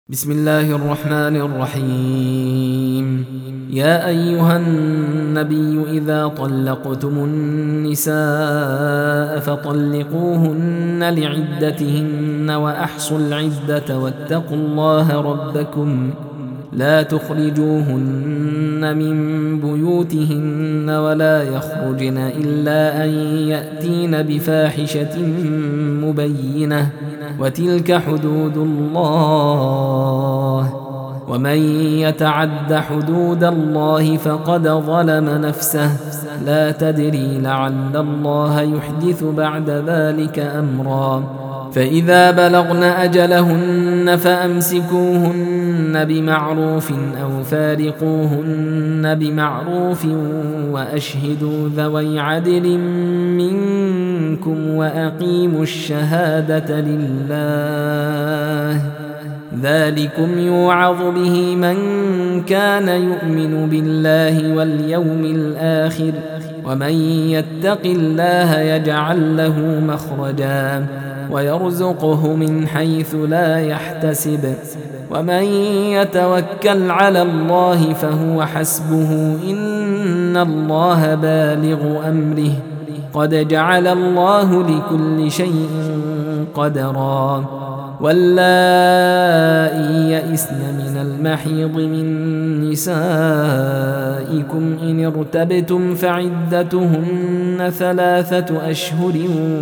بسم الله الرحمن الرحيم. يا أيها النبي إذا طلقتم النساء فطلقوهن لعدتهن وأحصوا العدة واتقوا الله ربكم لا تخرجوهن من بيوتهن ولا يخرجن إلا أن يأتين بفاحشة مبينة وتلك حدود الله ومن يتعد حدود الله فقد ظلم نفسه لا تدري لعل الله يحدث بعد ذلك أمرا فإذا بلغن أجلهن فأمسكوهن بمعروف أو فارقوهن بمعروف وأشهدوا ذوي عدل منكم وأقيموا الشهادة لله ذلكم يوعظ به من كان يؤمن بالله واليوم الآخر ومن يتق الله يجعل له مخرجا ويرزقه من حيث لا يحتسب ومن يتوكل على الله فهو حسبه إن الله بالغ أمره قد جعل الله لكل شيء قدرا واللائي يئسن من المحيض من نسائكم إن ارتبتم فعدتهن 3 أشهر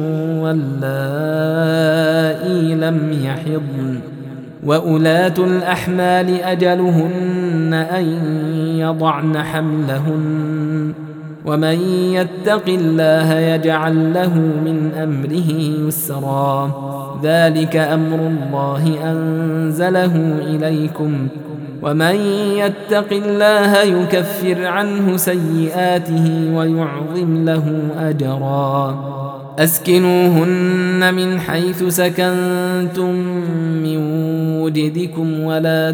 واللائي لم يحضن وأولات الأحمال أجلهن أن يضعن حملهن ومن يتق الله يجعل له من أمره يسرا ذلك أمر الله أنزله إليكم ومن يتق الله يكفر عنه سيئاته ويعظم له أجرا أسكنوهن من حيث سكنتم من وجدكم ولا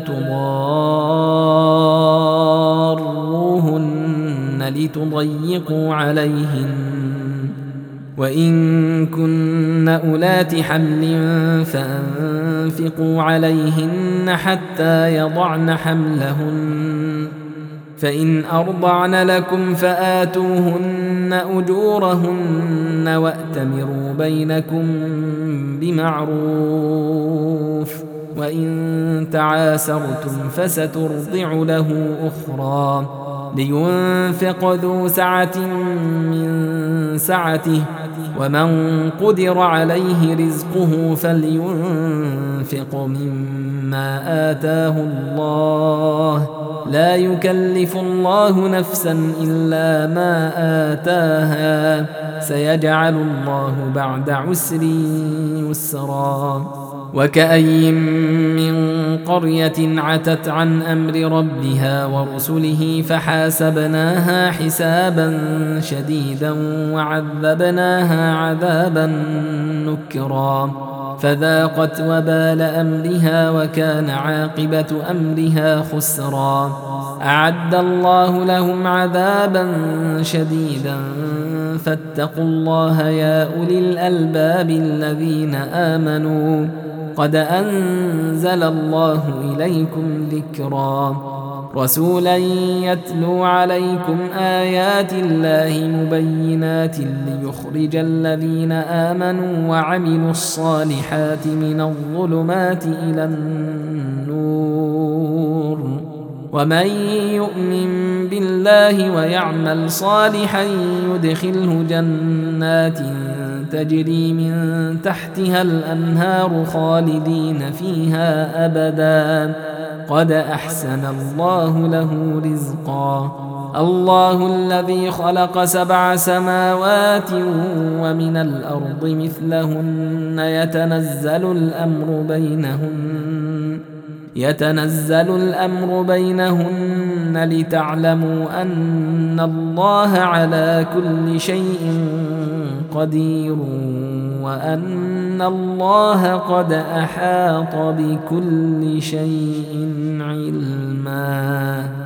تضاروهن لتضيقوا عليهن وإن كن أولات حمل فأنفقوا عليهن حتى يضعن حملهن فإن أرضعن لكم فآتوهن أجورهن وأتمروا بينكم بمعروف وإن تعاسرتم فسترضع له أخرى لينفق ذو سعة من سعته ومن قدر عليه رزقه فلينفق مما آتاه الله لا يكلف الله نفسا إلا ما آتاها سيجعل الله بعد عسر يسرا وكأي من قرية عتت عن أمر ربها ورسله فحاسبناها حسابا شديدا وعذبناها عذابا نكرا فذاقت وبال أمرها وكان عاقبة أمرها خسرا أعد الله لهم عذابا شديدا فاتقوا الله يا أولي الألباب الذين آمنوا قد أنزل الله إليكم ذكرا رسولا يتلو عليكم آيات الله مبينات ليخرج الذين آمنوا وعملوا الصالحات من الظلمات إلى النور ومن يؤمن بالله ويعمل صالحا يدخله جنات تجري من تحتها الأنهار خالدين فيها أبدا قد أحسن الله له رزقا الله الذي خلق 7 سماوات ومن الأرض مثلهن يتنزل الأمر بينهن لتعلموا أن الله على كل شيء قدير وأن الله قد أحاط بكل شيء علما